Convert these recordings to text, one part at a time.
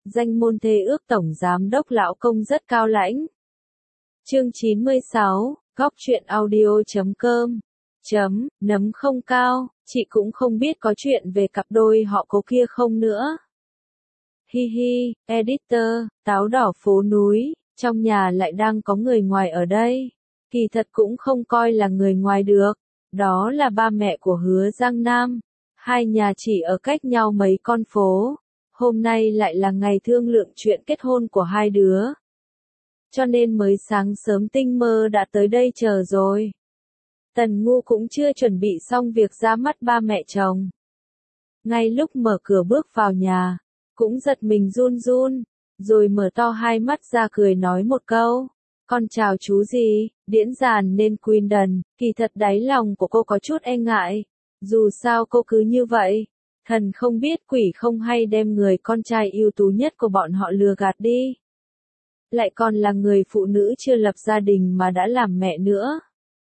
danh môn thê ước tổng giám đốc lão công rất cao lãnh. Chương 96, góc truyện audio.com. Nấm không cao, chị cũng không biết có chuyện về cặp đôi họ cố kia không nữa. Hi hi, editor, táo đỏ phố núi, trong nhà lại đang có người ngoài ở đây. Kỳ thật cũng không coi là người ngoài được, đó là ba mẹ của Hứa Giang Nam. Hai nhà chỉ ở cách nhau mấy con phố. Hôm nay lại là ngày thương lượng chuyện kết hôn của hai đứa. Cho nên mới sáng sớm tinh mơ đã tới đây chờ rồi. Tần Ngu cũng chưa chuẩn bị xong việc ra mắt ba mẹ chồng. Ngay lúc mở cửa bước vào nhà, cũng giật mình run run, rồi mở to hai mắt ra cười nói một câu. Con chào chú gì, điễn dàn nên Queen Đần, kỳ thật đáy lòng của cô có chút e ngại. Dù sao cô cứ như vậy, thần không biết quỷ không hay đem người con trai ưu tú nhất của bọn họ lừa gạt đi. Lại còn là người phụ nữ chưa lập gia đình mà đã làm mẹ nữa.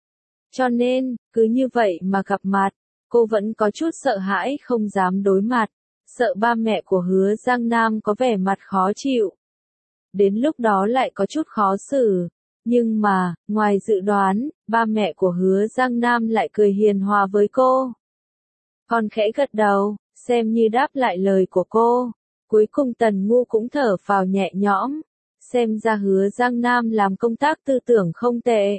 Cho nên, cứ như vậy mà gặp mặt, cô vẫn có chút sợ hãi không dám đối mặt, sợ ba mẹ của Hứa Giang Nam có vẻ mặt khó chịu. Đến lúc đó lại có chút khó xử. Nhưng mà, ngoài dự đoán, ba mẹ của Hứa Giang Nam lại cười hiền hòa với cô. Còn khẽ gật đầu, xem như đáp lại lời của cô. Cuối cùng Tần Ngu cũng thở phào nhẹ nhõm. Xem ra Hứa Giang Nam làm công tác tư tưởng không tệ.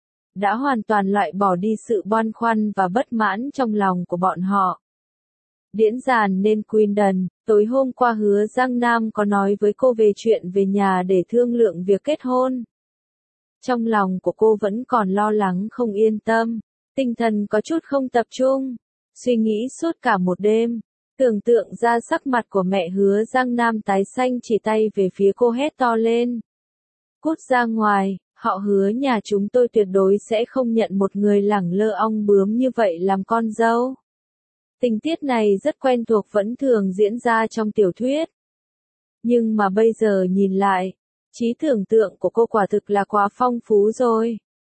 Đã hoàn toàn loại bỏ đi sự băn khoăn và bất mãn trong lòng của bọn họ. Điễn dàn nên Queen Đần, tối hôm qua Hứa Giang Nam có nói với cô về chuyện về nhà để thương lượng việc kết hôn. Trong lòng của cô vẫn còn lo lắng không yên tâm, tinh thần có chút không tập trung, suy nghĩ suốt cả một đêm, tưởng tượng ra sắc mặt của mẹ Hứa Giang Nam tái xanh chỉ tay về phía cô hét to lên. Cút ra ngoài, họ Hứa nhà chúng tôi tuyệt đối sẽ không nhận một người lẳng lơ ong bướm như vậy làm con dâu. Tình tiết này rất quen thuộc vẫn thường diễn ra trong tiểu thuyết. Nhưng mà bây giờ nhìn lại, trí tưởng tượng của cô quả thực là quá phong phú rồi.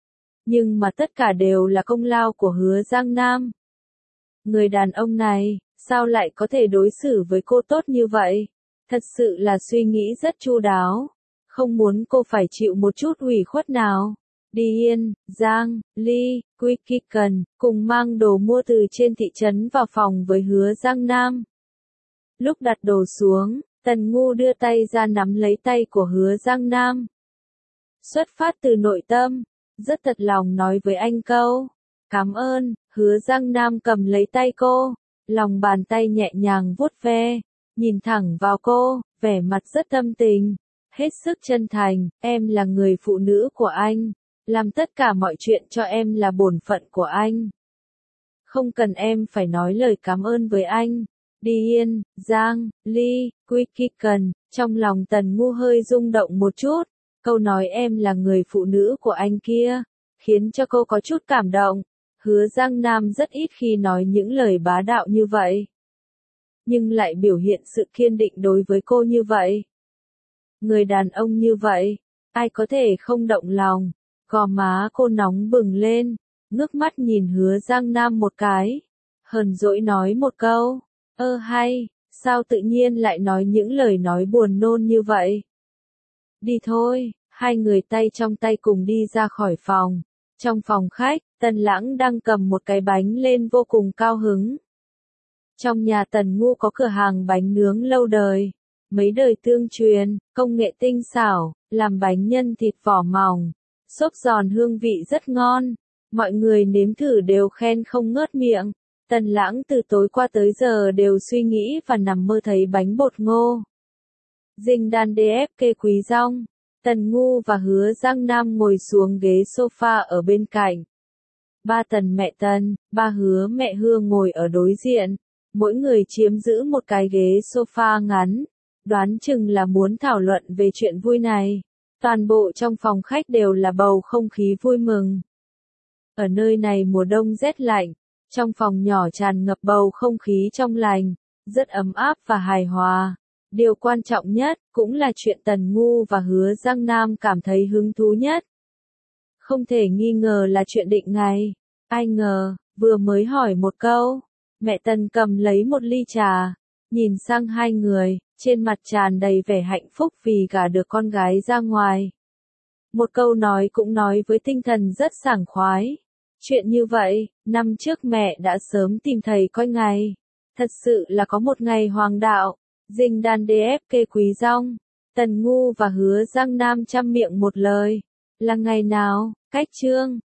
Nhưng mà tất cả đều là công lao của Hứa Giang Nam. Người đàn ông này, sao lại có thể đối xử với cô tốt như vậy? Thật sự là suy nghĩ rất chu đáo. Không muốn cô phải chịu một chút ủy khuất nào. Điên, Giang, Ly, Quicken, cùng mang đồ mua từ trên thị trấn vào phòng với Hứa Giang Nam. Lúc đặt đồ xuống, Tần Ngu đưa tay ra nắm lấy tay của Hứa Giang Nam. Xuất phát từ nội tâm, rất thật lòng nói với anh câu. Cảm ơn, Hứa Giang Nam cầm lấy tay cô, lòng bàn tay nhẹ nhàng vuốt ve, nhìn thẳng vào cô, vẻ mặt rất tâm tình, hết sức chân thành, em là người phụ nữ của anh, làm tất cả mọi chuyện cho em là bổn phận của anh. Không cần em phải nói lời cảm ơn với anh. Điên, Giang, Ly, Quicken, trong lòng Tần Ngu hơi rung động một chút, câu nói em là người phụ nữ của anh kia, khiến cho cô có chút cảm động. Hứa Giang Nam rất ít khi nói những lời bá đạo như vậy, nhưng lại biểu hiện sự kiên định đối với cô như vậy. Người đàn ông như vậy, ai có thể không động lòng, gò má cô nóng bừng lên, ngước mắt nhìn Hứa Giang Nam một cái, hờn dỗi nói một câu. Hay, sao tự nhiên lại nói những lời nói buồn nôn như vậy? Đi thôi, hai người tay trong tay cùng đi ra khỏi phòng. Trong phòng khách, Tần Lãng đang cầm một cái bánh lên vô cùng cao hứng. Trong nhà Tần Ngu có cửa hàng bánh nướng lâu đời, mấy đời tương truyền, công nghệ tinh xảo, làm bánh nhân thịt vỏ mỏng, xốp giòn hương vị rất ngon. Mọi người nếm thử đều khen không ngớt miệng. Tần Lãng từ tối qua tới giờ đều suy nghĩ và nằm mơ thấy bánh bột ngô. Dinh đan DFK Quý Rong, Tần Ngu và Hứa Giang Nam ngồi xuống ghế sofa ở bên cạnh. Ba Tần mẹ Tần, ba Hứa mẹ Hương ngồi ở đối diện, mỗi người chiếm giữ một cái ghế sofa ngắn, đoán chừng là muốn thảo luận về chuyện vui này. Toàn bộ trong phòng khách đều là bầu không khí vui mừng. Ở nơi này mùa đông rét lạnh, trong phòng nhỏ tràn ngập bầu không khí trong lành, rất ấm áp và hài hòa. Điều quan trọng nhất, cũng là chuyện Tần Ngu và Hứa Giang Nam cảm thấy hứng thú nhất. Không thể nghi ngờ là chuyện định ngày. Ai ngờ, vừa mới hỏi một câu, mẹ Tần cầm lấy một ly trà, nhìn sang hai người, trên mặt tràn đầy vẻ hạnh phúc vì gả được con gái ra ngoài. Một câu nói cũng nói với tinh thần rất sảng khoái. Chuyện như vậy, năm trước mẹ đã sớm tìm thầy coi ngày. Thật sự là có một ngày hoàng đạo. Dinh đan DFK Quý Dong, Tần Ngu và Hứa Giang Nam trăm miệng một lời. Là ngày nào? Cách chương